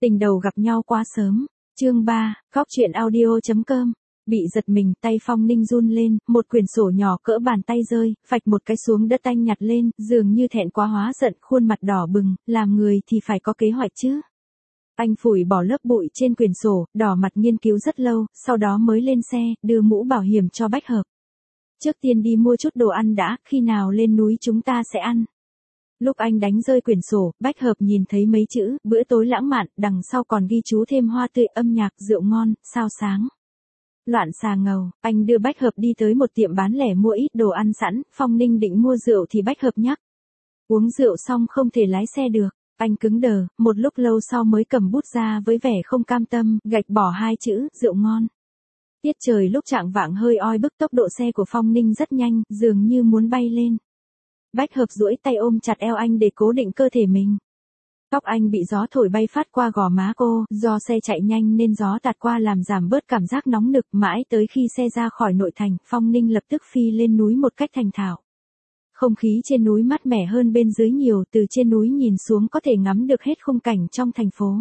Tình đầu gặp nhau quá sớm. Chương 3, Góc truyện audio.com. Bị giật mình, tay Phong Ninh run lên, một quyển sổ nhỏ cỡ bàn tay rơi, phạch một cái xuống đất, anh nhặt lên, dường như thẹn quá hóa giận, khuôn mặt đỏ bừng, làm người thì phải có kế hoạch chứ. Anh phủi bỏ lớp bụi trên quyển sổ, đỏ mặt nghiên cứu rất lâu, sau đó mới lên xe, đưa mũ bảo hiểm cho Bách Hợp. Trước tiên đi mua chút đồ ăn đã, khi nào lên núi chúng ta sẽ ăn. Lúc anh đánh rơi quyển sổ, Bách Hợp nhìn thấy mấy chữ, bữa tối lãng mạn, đằng sau còn ghi chú thêm hoa tươi, âm nhạc, rượu ngon, sao sáng. Loạn xà ngầu, anh đưa Bách Hợp đi tới một tiệm bán lẻ mua ít đồ ăn sẵn, Phong Ninh định mua rượu thì Bách Hợp nhắc. Uống rượu xong không thể lái xe được, anh cứng đờ, một lúc lâu sau mới cầm bút ra với vẻ không cam tâm, gạch bỏ hai chữ, rượu ngon. Tiết trời lúc chạng vạng hơi oi bức, tốc độ xe của Phong Ninh rất nhanh, dường như muốn bay lên. Bách Hợp duỗi tay ôm chặt eo anh để cố định cơ thể mình. Tóc anh bị gió thổi bay phát qua gò má cô, do xe chạy nhanh nên gió tạt qua làm giảm bớt cảm giác nóng nực, mãi tới khi xe ra khỏi nội thành, Phong Ninh lập tức phi lên núi một cách thành thạo. Không khí trên núi mát mẻ hơn bên dưới nhiều, từ trên núi nhìn xuống có thể ngắm được hết khung cảnh trong thành phố.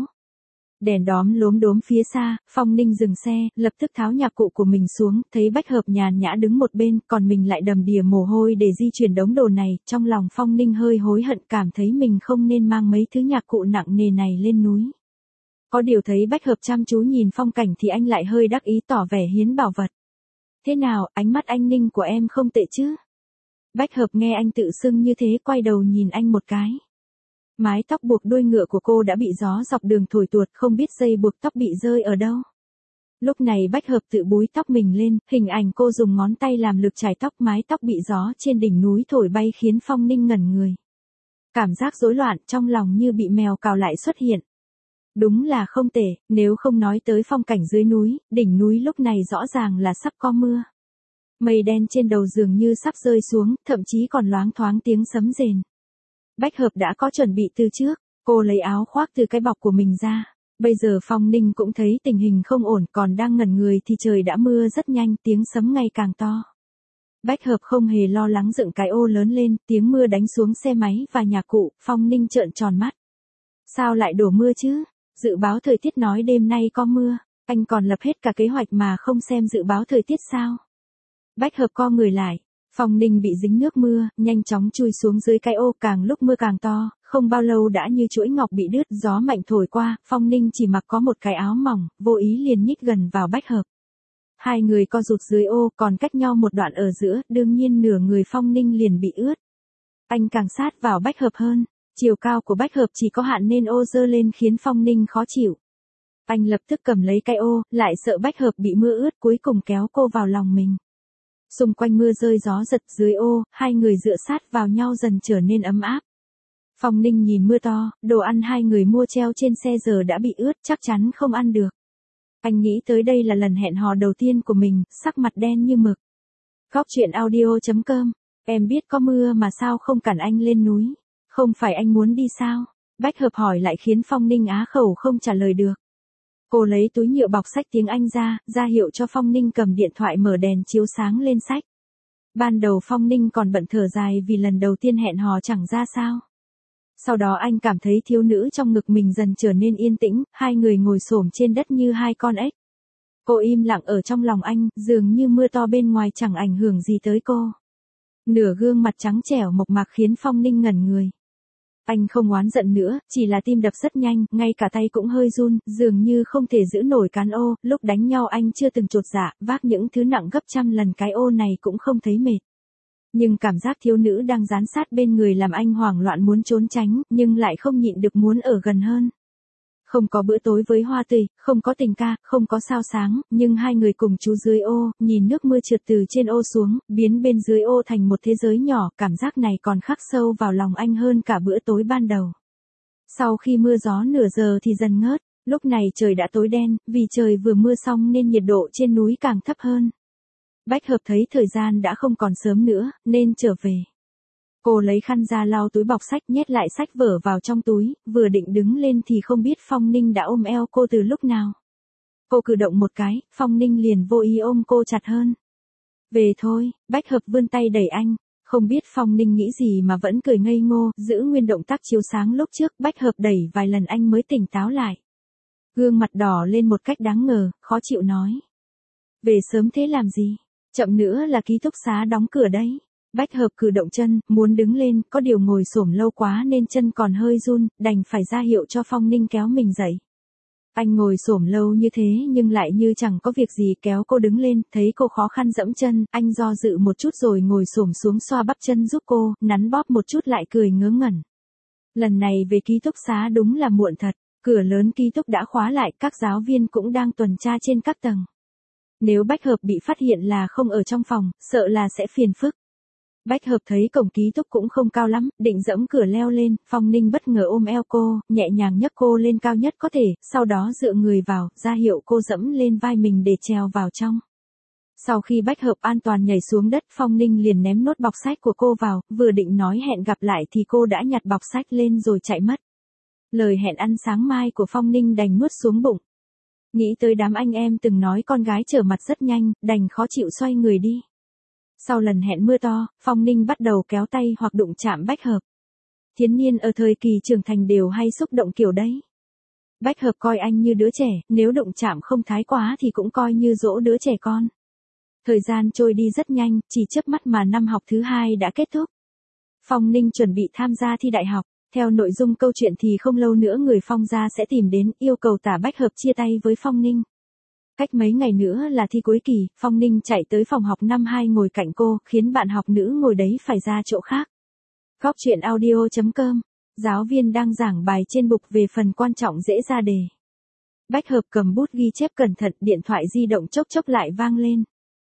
Đèn đóm lốm đốm phía xa, Phong Ninh dừng xe, lập tức tháo nhạc cụ của mình xuống, thấy Bách Hợp nhàn nhã đứng một bên, còn mình lại đầm đìa mồ hôi để di chuyển đống đồ này, trong lòng Phong Ninh hơi hối hận, cảm thấy mình không nên mang mấy thứ nhạc cụ nặng nề này lên núi. Có điều thấy Bách Hợp chăm chú nhìn phong cảnh thì anh lại hơi đắc ý, tỏ vẻ hiến bảo vật. Thế nào, ánh mắt anh Ninh của em không tệ chứ? Bách Hợp nghe anh tự xưng như thế, quay đầu nhìn anh một cái. Mái tóc buộc đuôi ngựa của cô đã bị gió dọc đường thổi tuột, không biết dây buộc tóc bị rơi ở đâu. Lúc này Bách Hợp tự búi tóc mình lên, hình ảnh cô dùng ngón tay làm lực chải tóc, mái tóc bị gió trên đỉnh núi thổi bay khiến Phong Ninh ngẩn người. Cảm giác rối loạn trong lòng như bị mèo cào lại xuất hiện. Đúng là không tệ, nếu không nói tới phong cảnh dưới núi, đỉnh núi lúc này rõ ràng là sắp có mưa. Mây đen trên đầu dường như sắp rơi xuống, thậm chí còn loáng thoáng tiếng sấm rền. Bách Hợp đã có chuẩn bị từ trước, cô lấy áo khoác từ cái bọc của mình ra. Bây giờ Phong Ninh cũng thấy tình hình không ổn, còn đang ngẩn người thì trời đã mưa rất nhanh, tiếng sấm ngày càng to. Bách Hợp không hề lo lắng, dựng cái ô lớn lên, tiếng mưa đánh xuống xe máy và nhạc cụ, Phong Ninh trợn tròn mắt. Sao lại đổ mưa chứ? Dự báo thời tiết nói đêm nay có mưa, anh còn lập hết cả kế hoạch mà không xem dự báo thời tiết sao? Bách Hợp co người lại. Phong Ninh bị dính nước mưa, nhanh chóng chui xuống dưới cái ô, càng lúc mưa càng to, không bao lâu đã như chuỗi ngọc bị đứt, gió mạnh thổi qua, Phong Ninh chỉ mặc có một cái áo mỏng, vô ý liền nhích gần vào Bách Hợp. Hai người co rụt dưới ô, còn cách nhau một đoạn ở giữa, đương nhiên nửa người Phong Ninh liền bị ướt. Anh càng sát vào Bách Hợp hơn, chiều cao của Bách Hợp chỉ có hạn nên ô dơ lên khiến Phong Ninh khó chịu. Anh lập tức cầm lấy cái ô, lại sợ Bách Hợp bị mưa ướt, cuối cùng kéo cô vào lòng mình. Xung quanh mưa rơi gió giật, dưới ô, hai người dựa sát vào nhau dần trở nên ấm áp. Phong Ninh nhìn mưa to, đồ ăn hai người mua treo trên xe giờ đã bị ướt, chắc chắn không ăn được. Anh nghĩ tới đây là lần hẹn hò đầu tiên của mình, sắc mặt đen như mực. Góc truyện audio.com. Em biết có mưa mà sao không cản anh lên núi? Không phải anh muốn đi sao? Bách Hợp hỏi lại khiến Phong Ninh á khẩu không trả lời được. Cô lấy túi nhựa bọc sách tiếng Anh ra hiệu cho Phong Ninh cầm điện thoại mở đèn chiếu sáng lên sách. Ban đầu Phong Ninh còn bận thở dài vì lần đầu tiên hẹn hò chẳng ra sao. Sau đó anh cảm thấy thiếu nữ trong ngực mình dần trở nên yên tĩnh, hai người ngồi xổm trên đất như hai con ếch. Cô im lặng ở trong lòng anh, dường như mưa to bên ngoài chẳng ảnh hưởng gì tới cô. Nửa gương mặt trắng trẻo mộc mạc khiến Phong Ninh ngẩn người. Anh không oán giận nữa, chỉ là tim đập rất nhanh, ngay cả tay cũng hơi run, dường như không thể giữ nổi cán ô, lúc đánh nhau anh chưa từng chột dạ, vác những thứ nặng gấp trăm lần cái ô này cũng không thấy mệt. Nhưng cảm giác thiếu nữ đang dán sát bên người làm anh hoảng loạn muốn trốn tránh, nhưng lại không nhịn được muốn ở gần hơn. Không có bữa tối với hoa tươi, không có tình ca, không có sao sáng, nhưng hai người cùng trú dưới ô, nhìn nước mưa trượt từ trên ô xuống, biến bên dưới ô thành một thế giới nhỏ, cảm giác này còn khắc sâu vào lòng anh hơn cả bữa tối ban đầu. Sau khi mưa gió nửa giờ thì dần ngớt, lúc này trời đã tối đen, vì trời vừa mưa xong nên nhiệt độ trên núi càng thấp hơn. Bách Hợp thấy thời gian đã không còn sớm nữa, nên trở về. Cô lấy khăn ra lau túi bọc sách, nhét lại sách vở vào trong túi, vừa định đứng lên thì không biết Phong Ninh đã ôm eo cô từ lúc nào. Cô cử động một cái, Phong Ninh liền vô ý ôm cô chặt hơn. Về thôi, Bách Hợp vươn tay đẩy anh, không biết Phong Ninh nghĩ gì mà vẫn cười ngây ngô, giữ nguyên động tác chiếu sáng lúc trước, Bách Hợp đẩy vài lần anh mới tỉnh táo lại. Gương mặt đỏ lên một cách đáng ngờ, khó chịu nói. Về sớm thế làm gì? Chậm nữa là ký túc xá đóng cửa đấy. Bách Hợp cử động chân, muốn đứng lên, có điều ngồi xổm lâu quá nên chân còn hơi run, đành phải ra hiệu cho Phong Ninh kéo mình dậy. Anh ngồi xổm lâu như thế nhưng lại như chẳng có việc gì, kéo cô đứng lên, thấy cô khó khăn dẫm chân, anh do dự một chút rồi ngồi xổm xuống xoa bắp chân giúp cô, nắn bóp một chút lại cười ngớ ngẩn. Lần này về ký túc xá đúng là muộn thật, cửa lớn ký túc đã khóa lại, các giáo viên cũng đang tuần tra trên các tầng. Nếu Bách Hợp bị phát hiện là không ở trong phòng, sợ là sẽ phiền phức. Bách Hợp thấy cổng ký túc cũng không cao lắm, định dẫm cửa leo lên, Phong Ninh bất ngờ ôm eo cô, nhẹ nhàng nhấc cô lên cao nhất có thể, sau đó dựa người vào, ra hiệu cô dẫm lên vai mình để trèo vào trong. Sau khi Bách Hợp an toàn nhảy xuống đất, Phong Ninh liền ném nốt bọc sách của cô vào, vừa định nói hẹn gặp lại thì cô đã nhặt bọc sách lên rồi chạy mất. Lời hẹn ăn sáng mai của Phong Ninh đành nuốt xuống bụng. Nghĩ tới đám anh em từng nói con gái trở mặt rất nhanh, đành khó chịu xoay người đi. Sau lần hẹn mưa to, Phong Ninh bắt đầu kéo tay hoặc đụng chạm Bách Hợp. Thiếu niên ở thời kỳ trưởng thành đều hay xúc động kiểu đấy. Bách Hợp coi anh như đứa trẻ, nếu đụng chạm không thái quá thì cũng coi như dỗ đứa trẻ con. Thời gian trôi đi rất nhanh, chỉ chớp mắt mà năm học thứ 2 đã kết thúc. Phong Ninh chuẩn bị tham gia thi đại học. Theo nội dung câu chuyện thì không lâu nữa người Phong gia sẽ tìm đến, yêu cầu Tả Bách Hợp chia tay với Phong Ninh. Cách mấy ngày nữa là thi cuối kỳ, Phong Ninh chạy tới phòng học năm 2 ngồi cạnh cô, khiến bạn học nữ ngồi đấy phải ra chỗ khác. Góc truyện audio.com. Giáo viên đang giảng bài trên bục về phần quan trọng dễ ra đề. Bách Hợp cầm bút ghi chép cẩn thận, điện thoại di động chốc chốc lại vang lên.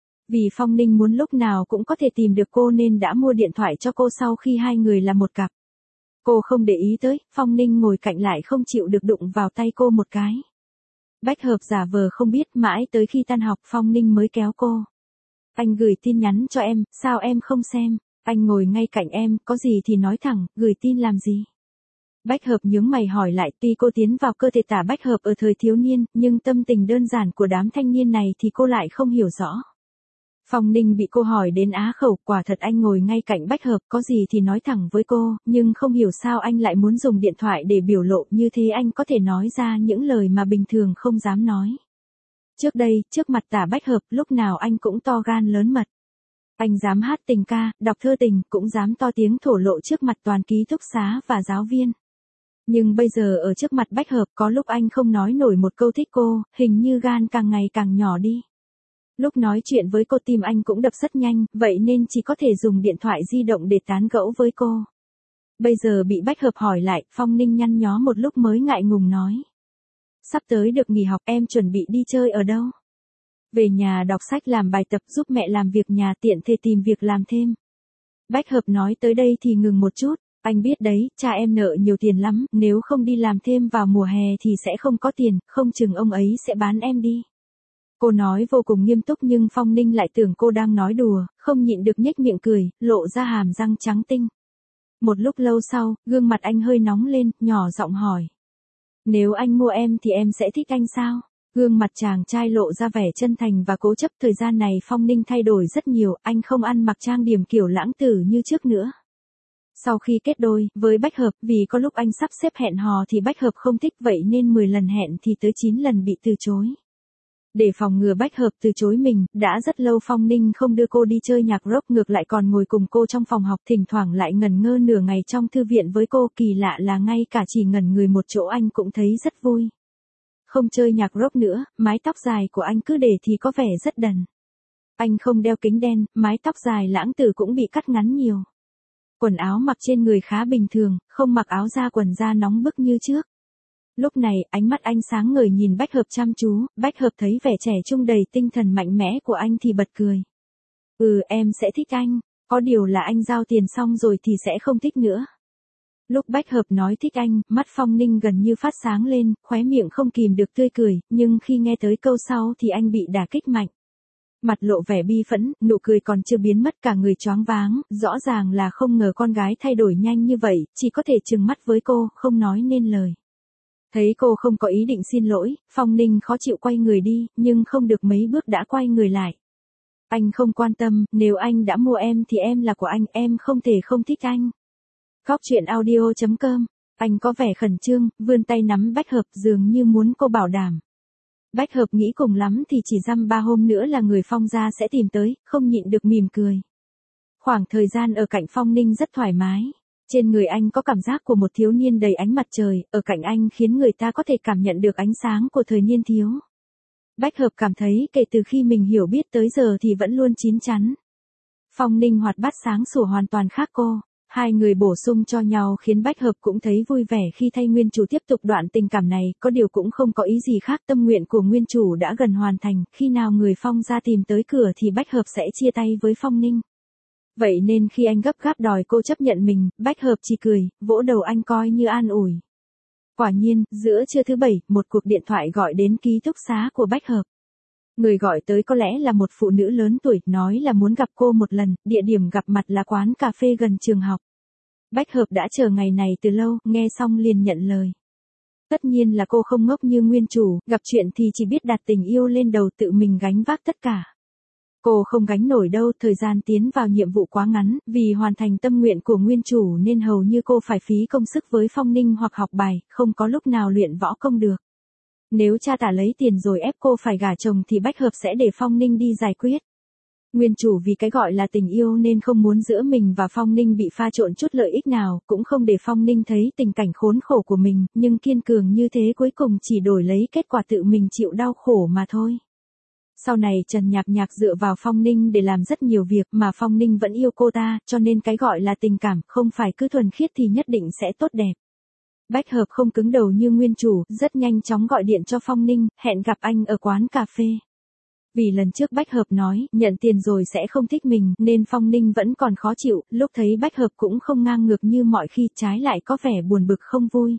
Vì Phong Ninh muốn lúc nào cũng có thể tìm được cô nên đã mua điện thoại cho cô sau khi hai người là một cặp. Cô không để ý tới, Phong Ninh ngồi cạnh lại không chịu được đụng vào tay cô một cái. Bách Hợp giả vờ không biết, mãi tới khi tan học Phong Ninh mới kéo cô. Anh gửi tin nhắn cho em, sao em không xem? Anh ngồi ngay cạnh em, có gì thì nói thẳng, gửi tin làm gì? Bách Hợp nhướng mày hỏi lại, tuy cô tiến vào cơ thể Tả Bách Hợp ở thời thiếu niên, nhưng tâm tình đơn giản của đám thanh niên này thì cô lại không hiểu rõ. Phong Ninh bị cô hỏi đến á khẩu, quả thật anh ngồi ngay cạnh Bách Hợp, có gì thì nói thẳng với cô, nhưng không hiểu sao anh lại muốn dùng điện thoại để biểu lộ, như thế anh có thể nói ra những lời mà bình thường không dám nói. Trước đây, trước mặt Tả Bách Hợp, lúc nào anh cũng to gan lớn mật. Anh dám hát tình ca, đọc thơ tình, cũng dám to tiếng thổ lộ trước mặt toàn ký túc xá và giáo viên. Nhưng bây giờ ở trước mặt Bách Hợp, có lúc anh không nói nổi một câu thích cô, hình như gan càng ngày càng nhỏ đi. Lúc nói chuyện với cô tim anh cũng đập rất nhanh, vậy nên chỉ có thể dùng điện thoại di động để tán gẫu với cô. Bây giờ bị Bách Hợp hỏi lại, Phong Ninh nhăn nhó một lúc mới ngại ngùng nói. Sắp tới được nghỉ học, em chuẩn bị đi chơi ở đâu? Về nhà đọc sách làm bài tập, giúp mẹ làm việc nhà, tiện thể tìm việc làm thêm. Bách Hợp nói tới đây thì ngừng một chút, anh biết đấy, cha em nợ nhiều tiền lắm, nếu không đi làm thêm vào mùa hè thì sẽ không có tiền, không chừng ông ấy sẽ bán em đi. Cô nói vô cùng nghiêm túc nhưng Phong Ninh lại tưởng cô đang nói đùa, không nhịn được nhếch miệng cười, lộ ra hàm răng trắng tinh. Một lúc lâu sau, gương mặt anh hơi nóng lên, nhỏ giọng hỏi. Nếu anh mua em thì em sẽ thích anh sao? Gương mặt chàng trai lộ ra vẻ chân thành và cố chấp. Thời gian này Phong Ninh thay đổi rất nhiều, anh không ăn mặc trang điểm kiểu lãng tử như trước nữa. Sau khi kết đôi với Bách Hợp, vì có lúc anh sắp xếp hẹn hò thì Bách Hợp không thích, vậy nên 10 lần hẹn thì tới 9 lần bị từ chối. Để phòng ngừa Bách Hợp từ chối mình, đã rất lâu Phong Ninh không đưa cô đi chơi nhạc rock, ngược lại còn ngồi cùng cô trong phòng học, thỉnh thoảng lại ngẩn ngơ nửa ngày trong thư viện với cô. Kỳ lạ là ngay cả chỉ ngẩn người một chỗ anh cũng thấy rất vui. Không chơi nhạc rock nữa, mái tóc dài của anh cứ để thì có vẻ rất đần. Anh không đeo kính đen, mái tóc dài lãng tử cũng bị cắt ngắn nhiều. Quần áo mặc trên người khá bình thường, không mặc áo da quần da nóng bức như trước. Lúc này, ánh mắt anh sáng ngời nhìn Bách Hợp chăm chú, Bách Hợp thấy vẻ trẻ trung đầy tinh thần mạnh mẽ của anh thì bật cười. Em sẽ thích anh, có điều là anh giao tiền xong rồi thì sẽ không thích nữa. Lúc Bách Hợp nói thích anh, mắt Phong Ninh gần như phát sáng lên, khóe miệng không kìm được tươi cười, nhưng khi nghe tới câu sau thì anh bị đả kích mạnh. Mặt lộ vẻ bi phẫn, nụ cười còn chưa biến mất, cả người choáng váng, rõ ràng là không ngờ con gái thay đổi nhanh như vậy, chỉ có thể trừng mắt với cô, không nói nên lời. Thấy cô không có ý định xin lỗi, Phong Ninh khó chịu quay người đi, nhưng không được mấy bước đã quay người lại. Anh không quan tâm, nếu anh đã mua em thì em là của anh, em không thể không thích anh. Góc truyện audio.com Anh có vẻ khẩn trương, vươn tay nắm Bách Hợp dường như muốn cô bảo đảm. Bách Hợp nghĩ cùng lắm thì chỉ dăm 3 hôm nữa là người Phong gia sẽ tìm tới, không nhịn được mỉm cười. Khoảng thời gian ở cạnh Phong Ninh rất thoải mái. Trên người anh có cảm giác của một thiếu niên đầy ánh mặt trời, ở cạnh anh khiến người ta có thể cảm nhận được ánh sáng của thời niên thiếu. Bách Hợp cảm thấy kể từ khi mình hiểu biết tới giờ thì vẫn luôn chín chắn. Phong Ninh hoạt bát sáng sủa hoàn toàn khác cô. Hai người bổ sung cho nhau khiến Bách Hợp cũng thấy vui vẻ khi thay nguyên chủ tiếp tục đoạn tình cảm này, có điều cũng không có ý gì khác, tâm nguyện của nguyên chủ đã gần hoàn thành, khi nào người Phong gia tìm tới cửa thì Bách Hợp sẽ chia tay với Phong Ninh. Vậy nên khi anh gấp gáp đòi cô chấp nhận mình, Bách Hợp chỉ cười, vỗ đầu anh coi như an ủi. Quả nhiên, giữa trưa thứ 7, một cuộc điện thoại gọi đến ký túc xá của Bách Hợp. Người gọi tới có lẽ là một phụ nữ lớn tuổi, nói là muốn gặp cô một lần, địa điểm gặp mặt là quán cà phê gần trường học. Bách Hợp đã chờ ngày này từ lâu, nghe xong liền nhận lời. Tất nhiên là cô không ngốc như nguyên chủ, gặp chuyện thì chỉ biết đặt tình yêu lên đầu tự mình gánh vác tất cả. Cô không gánh nổi đâu, thời gian tiến vào nhiệm vụ quá ngắn, vì hoàn thành tâm nguyện của nguyên chủ nên hầu như cô phải phí công sức với Phong Ninh hoặc học bài, không có lúc nào luyện võ công được. Nếu cha tả lấy tiền rồi ép cô phải gả chồng thì Bách Hợp sẽ để Phong Ninh đi giải quyết. Nguyên chủ vì cái gọi là tình yêu nên không muốn giữa mình và Phong Ninh bị pha trộn chút lợi ích nào, cũng không để Phong Ninh thấy tình cảnh khốn khổ của mình, nhưng kiên cường như thế cuối cùng chỉ đổi lấy kết quả tự mình chịu đau khổ mà thôi. Sau này Trần Nhạc Nhạc dựa vào Phong Ninh để làm rất nhiều việc mà Phong Ninh vẫn yêu cô ta, cho nên cái gọi là tình cảm không phải cứ thuần khiết thì nhất định sẽ tốt đẹp. Bách Hợp không cứng đầu như nguyên chủ, rất nhanh chóng gọi điện cho Phong Ninh, hẹn gặp anh ở quán cà phê. Vì lần trước Bách Hợp nói, nhận tiền rồi sẽ không thích mình, nên Phong Ninh vẫn còn khó chịu, lúc thấy Bách Hợp cũng không ngang ngược như mọi khi, trái lại có vẻ buồn bực không vui.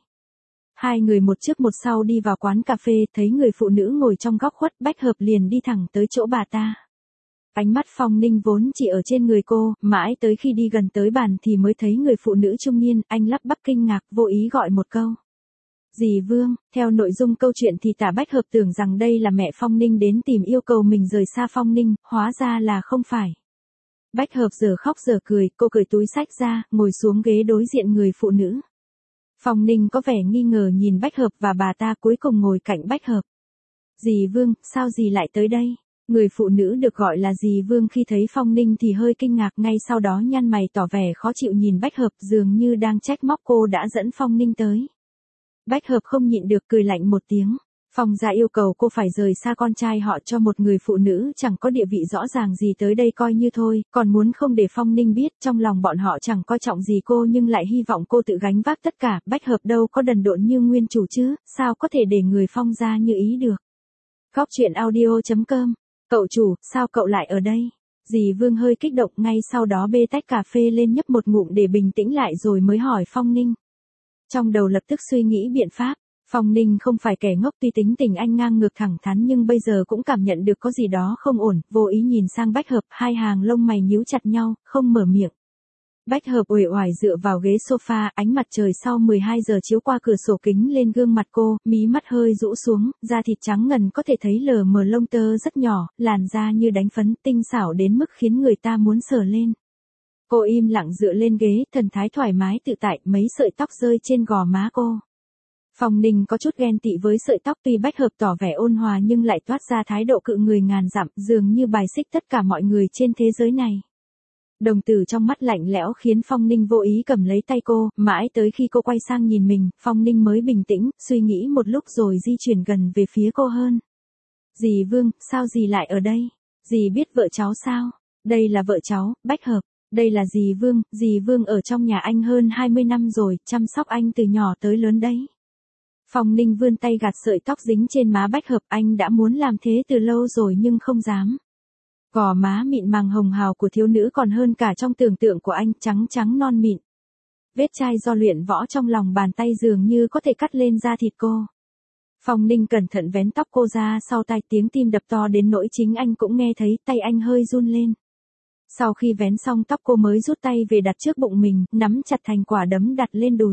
Hai người một trước một sau đi vào quán cà phê, thấy người phụ nữ ngồi trong góc khuất, Bách Hợp liền đi thẳng tới chỗ bà ta. Ánh mắt Phong Ninh vốn chỉ ở trên người cô, mãi tới khi đi gần tới bàn thì mới thấy người phụ nữ trung niên, anh lắp bắp kinh ngạc, vô ý gọi một câu. Dì Vương, theo nội dung câu chuyện thì tả Bách Hợp tưởng rằng đây là mẹ Phong Ninh đến tìm yêu cầu mình rời xa Phong Ninh, hóa ra là không phải. Bách Hợp giờ khóc giờ cười, cô cởi túi xách ra, ngồi xuống ghế đối diện người phụ nữ. Phong Ninh có vẻ nghi ngờ nhìn Bách Hợp và bà ta cuối cùng ngồi cạnh Bách Hợp. Dì Vương, sao dì lại tới đây? Người phụ nữ được gọi là dì Vương khi thấy Phong Ninh thì hơi kinh ngạc, ngay sau đó nhăn mày tỏ vẻ khó chịu nhìn Bách Hợp, dường như đang trách móc cô đã dẫn Phong Ninh tới. Bách Hợp không nhịn được cười lạnh một tiếng. Phong gia yêu cầu cô phải rời xa con trai họ cho một người phụ nữ chẳng có địa vị rõ ràng gì tới đây coi như thôi, còn muốn không để Phong Ninh biết, trong lòng bọn họ chẳng coi trọng gì cô nhưng lại hy vọng cô tự gánh vác tất cả. Bách Hợp đâu có đần độn như nguyên chủ chứ, sao có thể để người Phong gia như ý được. Góc truyện audio.com. Cậu chủ, sao cậu lại ở đây? Dì Vương hơi kích động, ngay sau đó bê tách cà phê lên nhấp một ngụm để bình tĩnh lại rồi mới hỏi Phong Ninh. Trong đầu lập tức suy nghĩ biện pháp. Phong Ninh không phải kẻ ngốc, tuy tính tình anh ngang ngược thẳng thắn nhưng bây giờ cũng cảm nhận được có gì đó không ổn, vô ý nhìn sang Bách Hợp, hai hàng lông mày nhíu chặt nhau, không mở miệng. Bách Hợp uể oải dựa vào ghế sofa, ánh mặt trời sau 12 giờ chiếu qua cửa sổ kính lên gương mặt cô, mí mắt hơi rũ xuống, da thịt trắng ngần có thể thấy lờ mờ lông tơ rất nhỏ, làn da như đánh phấn, tinh xảo đến mức khiến người ta muốn sờ lên. Cô im lặng dựa lên ghế, thần thái thoải mái tự tại, mấy sợi tóc rơi trên gò má cô. Phong Ninh có chút ghen tị với sợi tóc, tuy Bách Hợp tỏ vẻ ôn hòa nhưng lại toát ra thái độ cự người ngàn dặm, dường như bài xích tất cả mọi người trên thế giới này. Đồng tử trong mắt lạnh lẽo khiến Phong Ninh vô ý cầm lấy tay cô, mãi tới khi cô quay sang nhìn mình, Phong Ninh mới bình tĩnh, suy nghĩ một lúc rồi di chuyển gần về phía cô hơn. Dì Vương, sao dì lại ở đây? Dì biết vợ cháu sao? Đây là vợ cháu, Bách Hợp. Đây là dì Vương ở trong nhà anh hơn 20 năm rồi, chăm sóc anh từ nhỏ tới lớn đấy. Phong Ninh vươn tay gạt sợi tóc dính trên má Bách Hợp, anh đã muốn làm thế từ lâu rồi nhưng không dám. Gò má mịn màng hồng hào của thiếu nữ còn hơn cả trong tưởng tượng của anh, trắng trắng non mịn. Vết chai do luyện võ trong lòng bàn tay dường như có thể cắt lên da thịt cô. Phong Ninh cẩn thận vén tóc cô ra sau tai, tiếng tim đập to đến nỗi chính anh cũng nghe thấy, tay anh hơi run lên. Sau khi vén xong tóc cô mới rút tay về đặt trước bụng mình, nắm chặt thành quả đấm đặt lên đùi.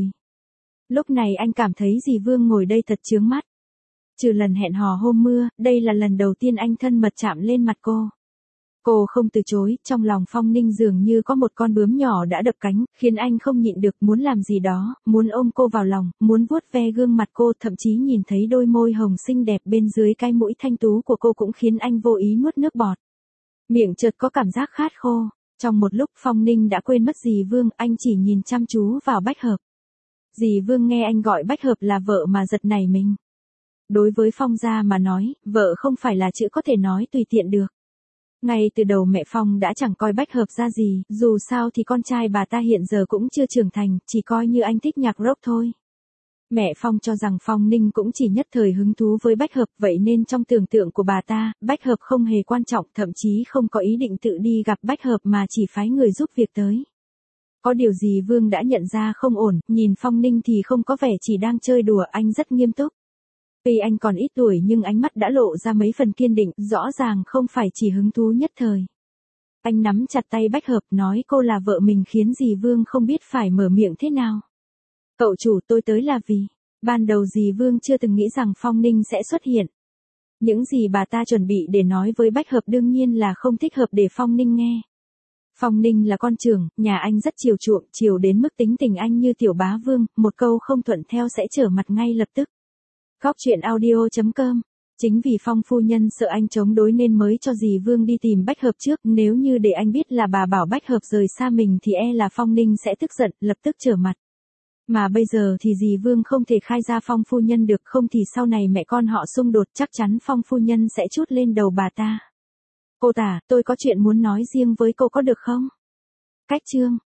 Lúc này anh cảm thấy dì Vương ngồi đây thật chướng mắt. Trừ lần hẹn hò hôm mưa, đây là lần đầu tiên anh thân mật chạm lên mặt cô. Cô không từ chối, trong lòng Phong Ninh dường như có một con bướm nhỏ đã đập cánh, khiến anh không nhịn được muốn làm gì đó, muốn ôm cô vào lòng, muốn vuốt ve gương mặt cô, thậm chí nhìn thấy đôi môi hồng xinh đẹp bên dưới cái mũi thanh tú của cô cũng khiến anh vô ý nuốt nước bọt. Miệng chợt có cảm giác khát khô. Trong một lúc Phong Ninh đã quên mất dì Vương, anh chỉ nhìn chăm chú vào Bách Hợp. Dì Vương nghe anh gọi Bách Hợp là vợ mà giật nảy mình. Đối với Phong gia mà nói, vợ không phải là chữ có thể nói tùy tiện được. Ngay từ đầu mẹ Phong đã chẳng coi Bách Hợp ra gì, dù sao thì con trai bà ta hiện giờ cũng chưa trưởng thành, chỉ coi như anh thích nhạc rock thôi. Mẹ Phong cho rằng Phong Ninh cũng chỉ nhất thời hứng thú với Bách Hợp, vậy nên trong tưởng tượng của bà ta, Bách Hợp không hề quan trọng, thậm chí không có ý định tự đi gặp Bách Hợp mà chỉ phái người giúp việc tới. Có điều gì Vương đã nhận ra không ổn, nhìn Phong Ninh thì không có vẻ chỉ đang chơi đùa, anh rất nghiêm túc. Tuy anh còn ít tuổi nhưng ánh mắt đã lộ ra mấy phần kiên định, rõ ràng không phải chỉ hứng thú nhất thời. Anh nắm chặt tay Bách Hợp nói cô là vợ mình khiến dì Vương không biết phải mở miệng thế nào. Cậu chủ, tôi tới là vì, ban đầu dì Vương chưa từng nghĩ rằng Phong Ninh sẽ xuất hiện. Những gì bà ta chuẩn bị để nói với Bách Hợp đương nhiên là không thích hợp để Phong Ninh nghe. Phong Ninh là con trưởng, nhà anh rất chiều chuộng, chiều đến mức tính tình anh như tiểu bá vương, một câu không thuận theo sẽ trở mặt ngay lập tức. Góc truyện audio.com. Chính vì Phong phu nhân sợ anh chống đối nên mới cho dì Vương đi tìm Bách Hợp trước, nếu như để anh biết là bà bảo Bách Hợp rời xa mình thì e là Phong Ninh sẽ tức giận, lập tức trở mặt. Mà bây giờ thì dì Vương không thể khai ra Phong phu nhân được, không thì sau này mẹ con họ xung đột chắc chắn Phong phu nhân sẽ trút lên đầu bà ta. Cô tả, tôi có chuyện muốn nói riêng với cô có được không? Cách chương